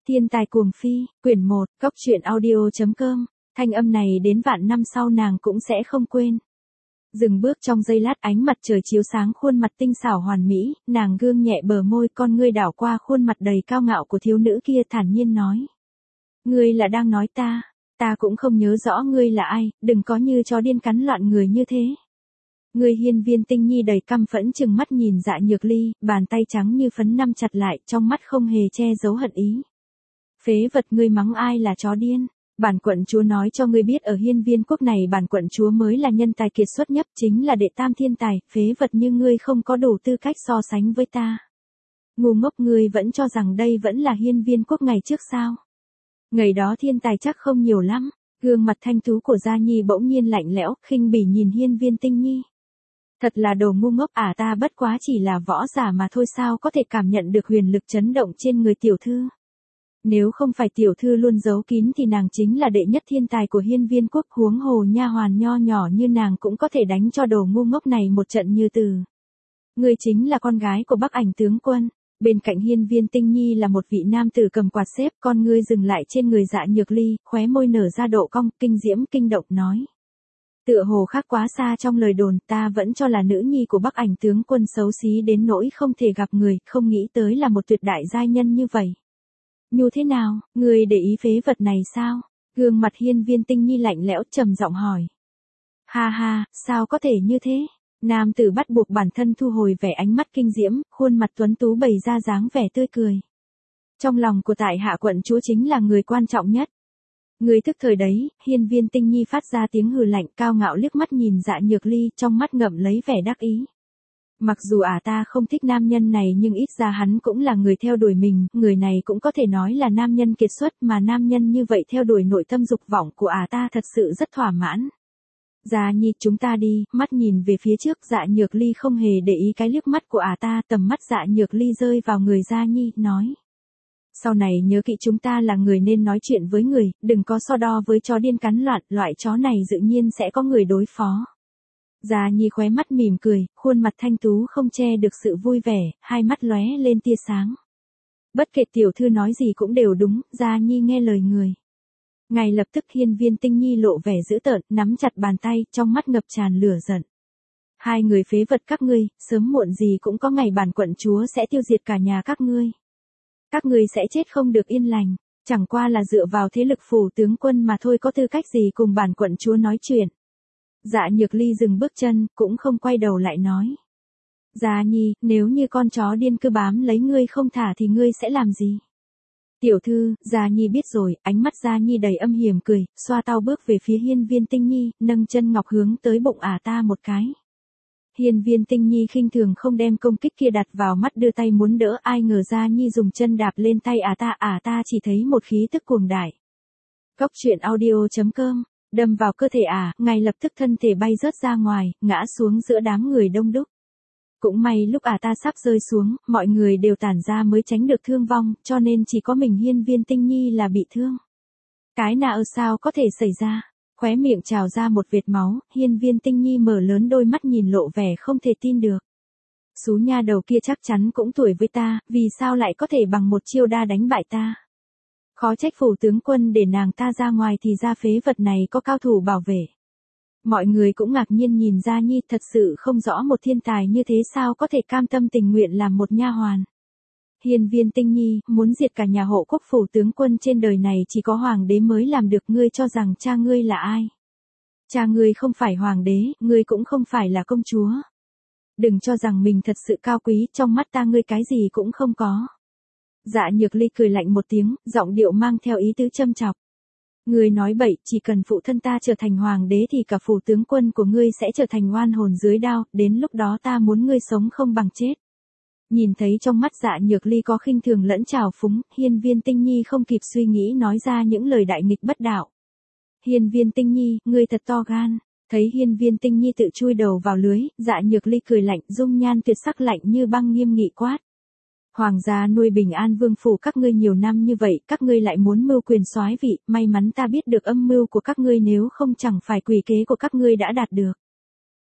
Thiên tài cuồng phi, quyển 1, Cốc truyện audio.com, thanh âm này đến vạn năm sau nàng cũng sẽ không quên. Dừng bước trong giây lát, ánh mặt trời chiếu sáng khuôn mặt tinh xảo hoàn mỹ, nàng gương nhẹ bờ môi, con ngươi đảo qua khuôn mặt đầy cao ngạo của thiếu nữ kia, thản nhiên nói. Ngươi là đang nói ta cũng không nhớ rõ ngươi là ai, đừng có như chó điên cắn loạn người như thế. Người Hiên Viên Tinh Nhi đầy căm phẫn chừng mắt nhìn Dạ Nhược Ly, bàn tay trắng như phấn nắm chặt lại, trong mắt không hề che giấu hận ý. Phế vật, ngươi mắng ai là chó điên? Bản quận chúa nói cho ngươi biết, ở Hiên Viên quốc này bản quận chúa mới là nhân tài kiệt xuất nhất, chính là đệ tam thiên tài, phế vật như ngươi không có đủ tư cách so sánh với ta. Ngu ngốc, ngươi vẫn cho rằng đây vẫn là Hiên Viên quốc ngày trước sao? Ngày đó thiên tài chắc không nhiều lắm. Gương mặt thanh tú của Gia Nhi bỗng nhiên lạnh lẽo, khinh bỉ nhìn Hiên Viên Tinh Nhi. Thật là đồ ngu ngốc, ta bất quá chỉ là võ giả mà thôi, sao có thể cảm nhận được huyền lực chấn động trên người tiểu thư. Nếu không phải tiểu thư luôn giấu kín thì nàng chính là đệ nhất thiên tài của Hiên Viên quốc, huống hồ nha hoàn nho nhỏ như nàng cũng có thể đánh cho đồ ngu ngốc này một trận như từ. Ngươi chính là con gái của Bắc Ảnh tướng quân. Bên cạnh Hiên Viên Tinh Nhi là một vị nam tử cầm quạt xếp, con ngươi dừng lại trên người Dạ Nhược Ly, khóe môi nở ra độ cong, kinh diễm kinh động nói. Tựa hồ khác quá xa trong lời đồn, ta vẫn cho là nữ nhi của Bắc Ảnh tướng quân xấu xí đến nỗi không thể gặp người, không nghĩ tới là một tuyệt đại giai nhân như vậy. Như thế nào, người để ý phế vật này sao? Gương mặt Hiên Viên Tinh Nhi lạnh lẽo trầm giọng hỏi. Ha ha, sao có thể như thế? Nam tử bắt buộc bản thân thu hồi vẻ ánh mắt kinh diễm, khuôn mặt tuấn tú bày ra dáng vẻ tươi cười. Trong lòng của tại hạ quận chúa chính là người quan trọng nhất. Người thức thời đấy. Hiên Viên Tinh Nhi phát ra tiếng hừ lạnh, cao ngạo liếc mắt nhìn Dạ Nhược Ly, trong mắt ngậm lấy vẻ đắc ý. Mặc dù ta không thích nam nhân này nhưng ít ra hắn cũng là người theo đuổi mình, người này cũng có thể nói là nam nhân kiệt xuất, mà nam nhân như vậy theo đuổi nội tâm dục vọng của ta thật sự rất thỏa mãn. Gia Nhi, chúng ta đi. Mắt nhìn về phía trước, Dạ Nhược Ly không hề để ý cái liếc mắt của ta, tầm mắt Dạ Nhược Ly rơi vào người Gia Nhi, nói. Sau này nhớ kỹ, chúng ta là người nên nói chuyện với người, đừng có so đo với chó điên cắn loạn, loại chó này tự nhiên sẽ có người đối phó. Gia Nhi khóe mắt mỉm cười, khuôn mặt thanh tú không che được sự vui vẻ, hai mắt lóe lên tia sáng. Bất kể tiểu thư nói gì cũng đều đúng, Gia Nhi nghe lời người. Ngay lập tức Hiên Viên Tinh Nhi lộ vẻ dữ tợn, nắm chặt bàn tay, trong mắt ngập tràn lửa giận. Hai người phế vật các ngươi, sớm muộn gì cũng có ngày bản quận chúa sẽ tiêu diệt cả nhà các ngươi. Các ngươi sẽ chết không được yên lành, chẳng qua là dựa vào thế lực phủ tướng quân mà thôi, có tư cách gì cùng bản quận chúa nói chuyện. Dạ Nhược Ly dừng bước chân, cũng không quay đầu lại nói. Gia Nhi, nếu như con chó điên cứ bám lấy ngươi không thả thì ngươi sẽ làm gì? Tiểu thư, Gia Nhi biết rồi. Ánh mắt Gia Nhi đầy âm hiểm cười, xoa tao bước về phía Hiên Viên Tinh Nhi, nâng chân ngọc hướng tới bụng ta một cái. Hiên Viên Tinh Nhi khinh thường không đem công kích kia đặt vào mắt, đưa tay muốn đỡ, ai ngờ Gia Nhi dùng chân đạp lên tay ta chỉ thấy một khí tức cuồng đại. Cốc truyện audio.com, đâm vào cơ thể ngay lập tức thân thể bay rớt ra ngoài, ngã xuống giữa đám người đông đúc. Cũng may lúc ta sắp rơi xuống, mọi người đều tản ra mới tránh được thương vong, cho nên chỉ có mình Hiên Viên Tinh Nhi là bị thương. Cái nào sao có thể xảy ra? Khóe miệng trào ra một vệt máu, Hiên Viên Tinh Nhi mở lớn đôi mắt nhìn lộ vẻ không thể tin được. Xú nha đầu kia chắc chắn cũng tuổi với ta, vì sao lại có thể bằng một chiêu đa đánh bại ta? Khó trách phủ tướng quân để nàng ta ra ngoài thì ra phế vật này có cao thủ bảo vệ. Mọi người cũng ngạc nhiên nhìn Gia Nhi, thật sự không rõ một thiên tài như thế sao có thể cam tâm tình nguyện làm một nha hoàn. Hiên Viên Tinh Nhi, muốn diệt cả nhà hộ quốc phủ tướng quân trên đời này chỉ có hoàng đế mới làm được, ngươi cho rằng cha ngươi là ai? Cha ngươi không phải hoàng đế, ngươi cũng không phải là công chúa. Đừng cho rằng mình thật sự cao quý, trong mắt ta ngươi cái gì cũng không có. Dạ Nhược Ly cười lạnh một tiếng, giọng điệu mang theo ý tứ châm chọc. Ngươi nói bậy, chỉ cần phụ thân ta trở thành hoàng đế thì cả phủ tướng quân của ngươi sẽ trở thành oan hồn dưới đao, đến lúc đó ta muốn ngươi sống không bằng chết. Nhìn thấy trong mắt Dạ Nhược Ly có khinh thường lẫn trào phúng, Hiên Viên Tinh Nhi không kịp suy nghĩ nói ra những lời đại nghịch bất đạo. Hiên Viên Tinh Nhi, ngươi thật to gan. Thấy Hiên Viên Tinh Nhi tự chui đầu vào lưới, Dạ Nhược Ly cười lạnh, dung nhan tuyệt sắc lạnh như băng nghiêm nghị quát. Hoàng gia nuôi Bình An Vương phủ các ngươi nhiều năm như vậy, các ngươi lại muốn mưu quyền soái vị, may mắn ta biết được âm mưu của các ngươi, nếu không chẳng phải quỷ kế của các ngươi đã đạt được.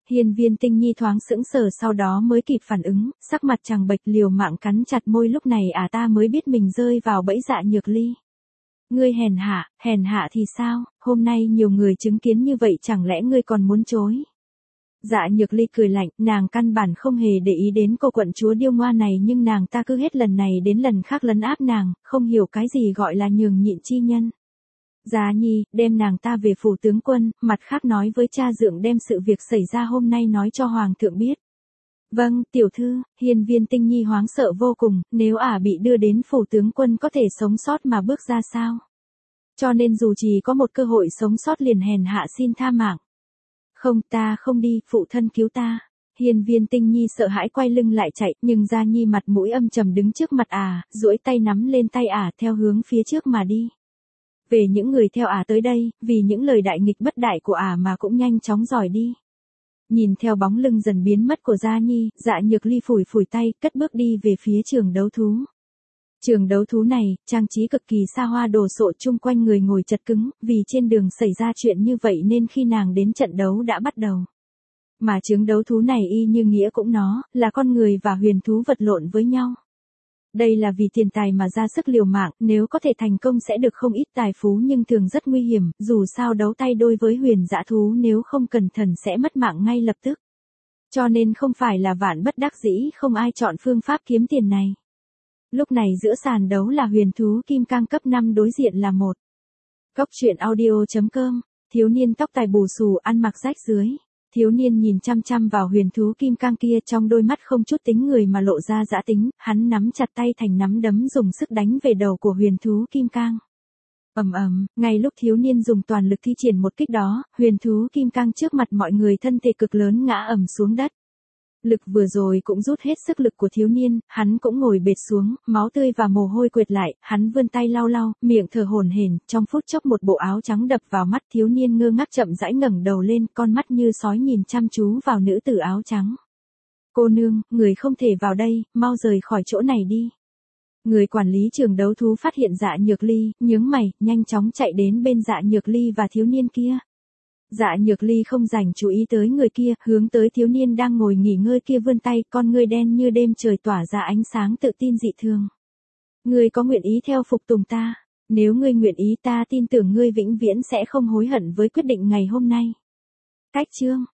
Hiên Viên Tinh Nhi thoáng sững sờ sau đó mới kịp phản ứng, sắc mặt chằng bệch liều mạng cắn chặt môi lúc này ta mới biết mình rơi vào bẫy Dạ Nhược Ly. Ngươi hèn hạ thì sao, hôm nay nhiều người chứng kiến như vậy chẳng lẽ ngươi còn muốn chối. Dạ Nhược Ly cười lạnh, nàng căn bản không hề để ý đến cô quận chúa điêu ngoa này nhưng nàng ta cứ hết lần này đến lần khác lấn áp nàng, không hiểu cái gì gọi là nhường nhịn chi nhân. Giá Nhi, đem nàng ta về phủ tướng quân, mặt khác nói với cha dượng đem sự việc xảy ra hôm nay nói cho hoàng thượng biết. Vâng, tiểu thư, Hiên Viên Tinh Nhi hoáng sợ vô cùng, nếu bị đưa đến phủ tướng quân có thể sống sót mà bước ra sao? Cho nên dù chỉ có một cơ hội sống sót liền hèn hạ xin tha mạng. Không, ta không đi, phụ thân cứu ta. Hiên Viên Tinh Nhi sợ hãi quay lưng lại chạy, nhưng Gia Nhi mặt mũi âm trầm đứng trước mặt duỗi tay nắm lên tay theo hướng phía trước mà đi. Về những người theo tới đây, vì những lời đại nghịch bất đại của mà cũng nhanh chóng rời đi. Nhìn theo bóng lưng dần biến mất của Gia Nhi, Dạ Nhược Ly phủi phủi tay, cất bước đi về phía trường đấu thú. Trường đấu thú này, trang trí cực kỳ xa hoa đồ sộ chung quanh người ngồi chật cứng, vì trên đường xảy ra chuyện như vậy nên khi nàng đến trận đấu đã bắt đầu. Mà trường đấu thú này y như nghĩa cũng nó, là con người và huyền thú vật lộn với nhau. Đây là vì tiền tài mà ra sức liều mạng, nếu có thể thành công sẽ được không ít tài phú nhưng thường rất nguy hiểm, dù sao đấu tay đôi với huyền dã thú nếu không cẩn thận sẽ mất mạng ngay lập tức. Cho nên không phải là vạn bất đắc dĩ không ai chọn phương pháp kiếm tiền này. Lúc này giữa sàn đấu là huyền thú kim cang cấp 5 đối diện là một. Cốc truyện audio.com, thiếu niên tóc tai bù xù ăn mặc rách rưới. Thiếu niên nhìn chăm chăm vào huyền thú kim cang kia trong đôi mắt không chút tính người mà lộ ra dã tính, hắn nắm chặt tay thành nắm đấm dùng sức đánh về đầu của huyền thú kim cang. Ngay lúc thiếu niên dùng toàn lực thi triển một kích đó, huyền thú kim cang trước mặt mọi người thân thể cực lớn ngã xuống đất. Lực vừa rồi cũng rút hết sức lực của thiếu niên, hắn cũng ngồi bệt xuống, máu tươi và mồ hôi quệt lại, hắn vươn tay lau, miệng thở hổn hển, trong phút chốc một bộ áo trắng đập vào mắt thiếu niên ngơ ngác chậm rãi ngẩng đầu lên, con mắt như sói nhìn chăm chú vào nữ tử áo trắng. Cô nương, người không thể vào đây, mau rời khỏi chỗ này đi. Người quản lý trường đấu thú phát hiện Dạ Nhược Ly, nhướng mày, nhanh chóng chạy đến bên Dạ Nhược Ly và thiếu niên kia. Dạ Nhược Ly không dành chú ý tới người kia, hướng tới thiếu niên đang ngồi nghỉ ngơi kia vươn tay, con ngươi đen như đêm trời tỏa ra ánh sáng tự tin dị thường. Ngươi có nguyện ý theo phục tùng ta? Nếu ngươi nguyện ý ta tin tưởng ngươi vĩnh viễn sẽ không hối hận với quyết định ngày hôm nay. Cách chương